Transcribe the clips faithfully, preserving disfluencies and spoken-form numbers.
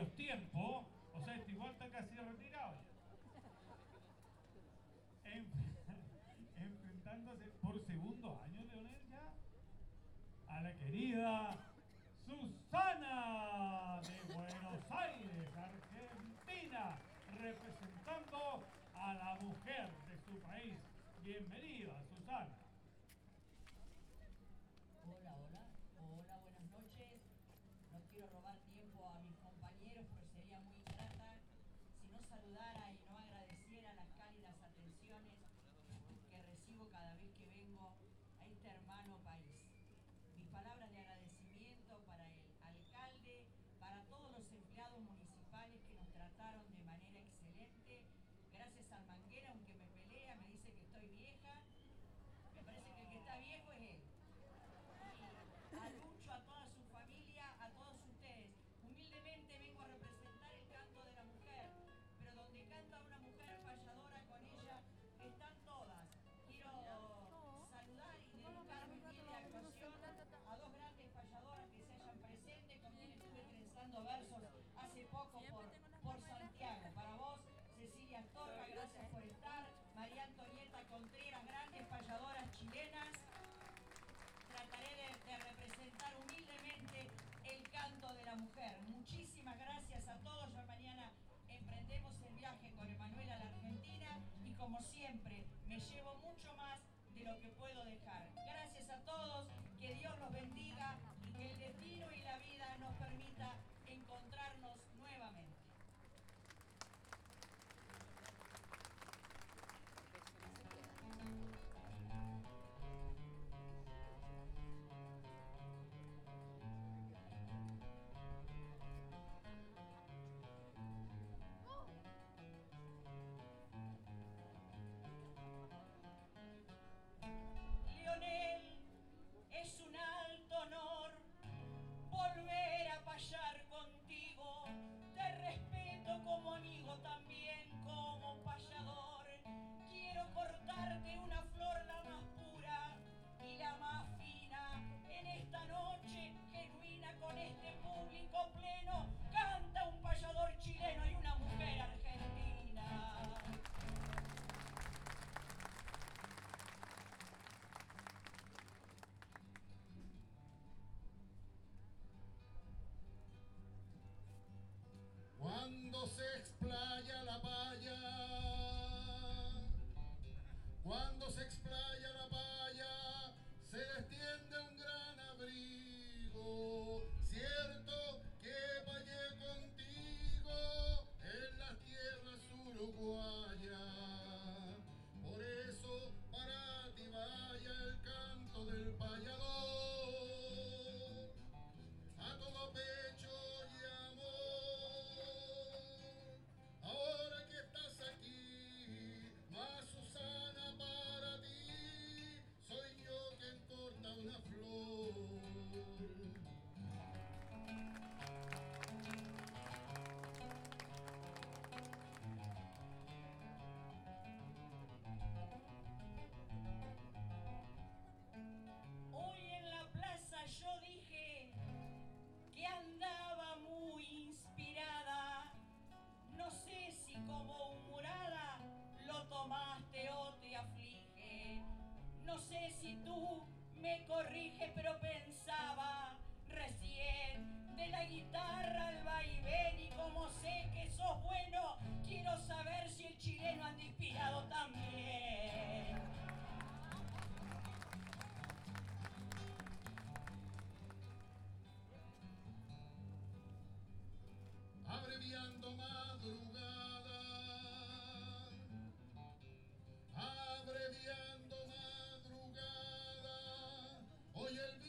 aquellos tiempos, o sea, este igual está casi retirado ya. En, enfrentándose por segundo año, Leonel, ya, a la querida Susana de Buenos Aires, Argentina, representando a la mujer de su país. Bienvenida, Susana. Hola, hola, hola, buenas noches. No quiero robar tiempo a mis compañeros, pero sería muy ingrata si no saludara y no agradeciera las cálidas atenciones que recibo cada vez que vengo a este hermano país. Mis palabras de agradecimiento para el alcalde, para todos los empleados municipales que nos trataron de manera excelente. Gracias al Manguera, aunque me pelea, me dice que estoy vieja. Me parece que el que está viejo es él. Y a Lucho, a toda su familia, a todos ustedes. Humildemente vengo a representar el canto de la mujer, pero donde canta una mujer payadora, con ella están todas. Quiero saludar y dedicar mi humilde actuación a dos grandes payadoras que se hayan presente, con quienes estuve trenzando versos hace poco por, por Santiago. Para vos, Cecilia Astorga, gracias por estar. María Antonieta Contreras, grandes payadoras chilenas. Trataré de, de representar humildemente el canto de la mujer. Muchísimas gracias a todos. Ya mañana emprendemos el viaje con Emanuel a la Argentina y como siempre me llevo mucho más de lo que puedo dejar. Gracias a todos, que Dios los bendiga y que el destino y la vida nos permita encontrarnos nuevamente. Leonel, es un alto honor volver a payar contigo. Te respeto como amigo, también como payador. Quiero cortarte una flor la más pura y la más fina. En esta noche genuina con este público pleno, canta un payador chileno y una mujer argentina. Cuando se explaya la paya, cuando se explaya la paya, se extiende un gran abrigo. Cierto que payé contigo en las tierras uruguayas. Por eso para ti vaya el canto del payador, a todo pecho y amor. Ahora que estás aquí, más Susana para ti, soy yo quien corta una flor. Hoy en la plaza yo dije que andaba muy inspirada. No sé si como humorada lo tomaste o te aflige. No sé si tú me corriges, pero pensaba recién de la guitarra al vaivén, y como sé que sos bueno, quiero saber si el chileno anda inspirado también. Abreviando madrugada, abreviando madrugada, hoy el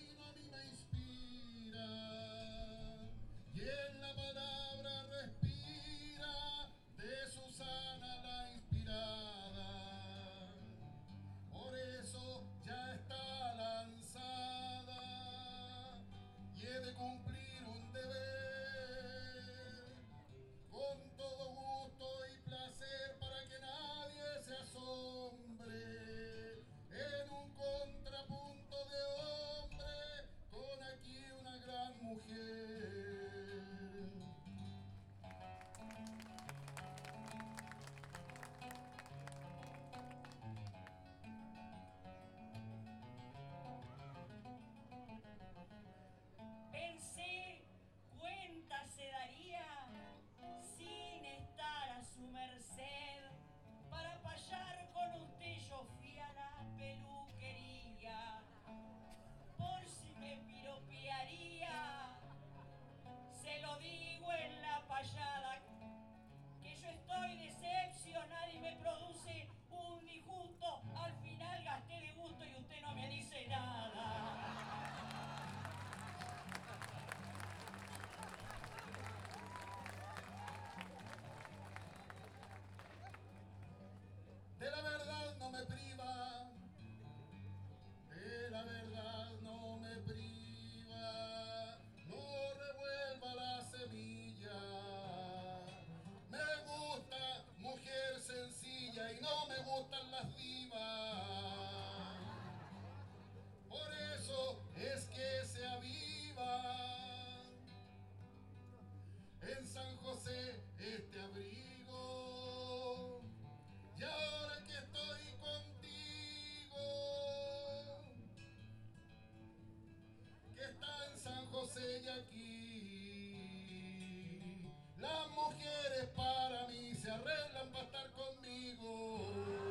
se arreglan para estar conmigo.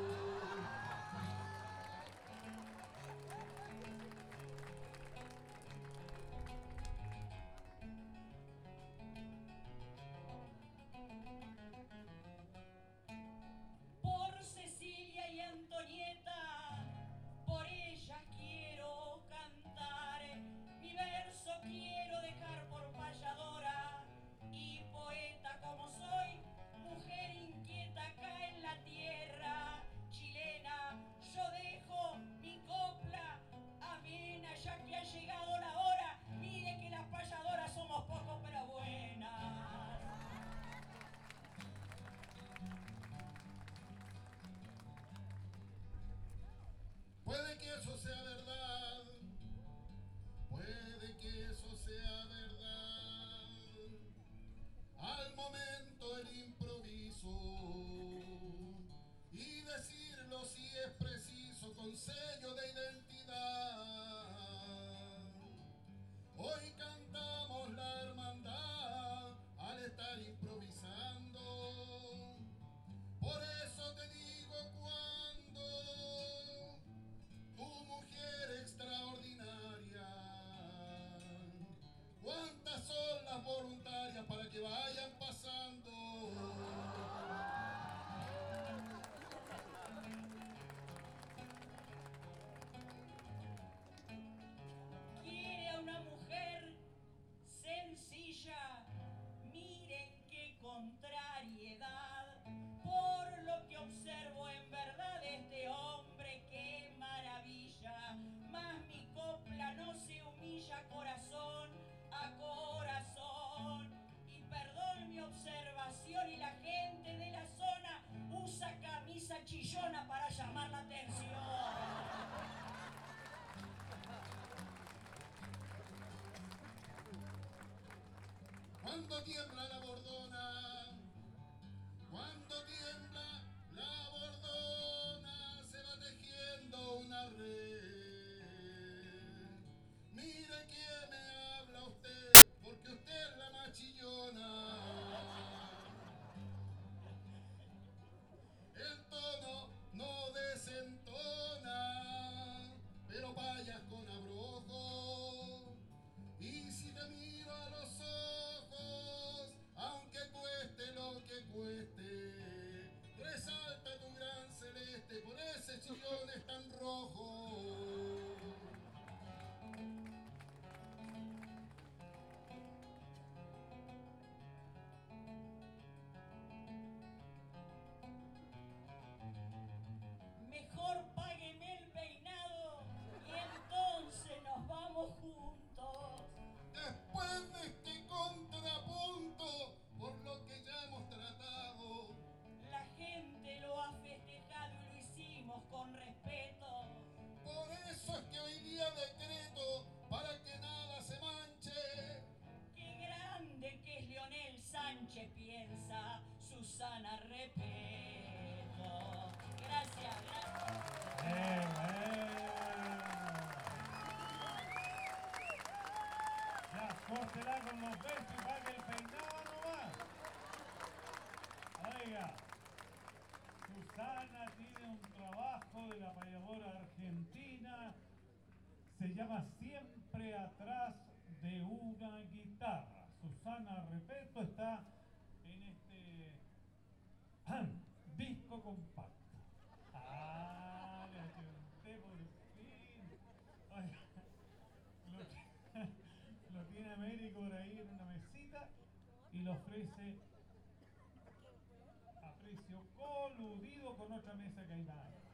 Por Cecilia y Antonieta, por ellas quiero cantar, mi verso quiero dejar por payadora, y poeta como soy, mujer inquieta acá en la tierra chilena, yo dejo mi copla amena, ya que ha llegado la hora, mire que las payadoras somos pocos pero buenas. Puede que eso sea verdad, puede que eso sea verdad. Al momento el improviso y decirlo si es preciso con sello de identidad. Hoy cantamos la hermandad al estar improvisando. Por eso te digo cuando tu mujer extraordinaria, ¿cuántas son las voluntarias para que vayan pasando? Quiere a una mujer sencilla, miren qué contrariedad, por lo que observo en verdad este hombre, qué maravilla, más mi copla no se humilla corazón a corazón, y perdón mi observación y la gente de la zona usa camisa chillona para llamar la atención. Cuando tiembla la bordona, cuando tiembla la bordona, se va tejiendo una red. Mire que me habla usted, porque usted es la más chillona. El tono no desentona, pero vayas con abrojo. Y si te miro a los ojos, aunque cueste lo que cueste, resalta tu gran celeste, por ese chillón es tan rojo. Mejor págueme el peinado y entonces nos vamos juntos. Después de este contrapunto, por lo que ya hemos tratado, La gente lo ha festejado y lo hicimos con respeto. por eso es que hoy día decreto para que nada se manche. Qué grande que es Leonel Sánchez, piensa Susana Repeto. Gracias, gracias. ¡Eh, bueno! Ya, córtela con los besos y pague el peinado nomás. Oiga, Susana tiene un trabajo de la payadora argentina, se llama Siempre atrás de una guitarra. Susana Repeto está en este disco compacto. Ah, le ayudé por fin. Oiga, lo, ti- lo tiene Américo por ahí en una mesita y lo ofrece a precio coludido con otra mesa que hay más.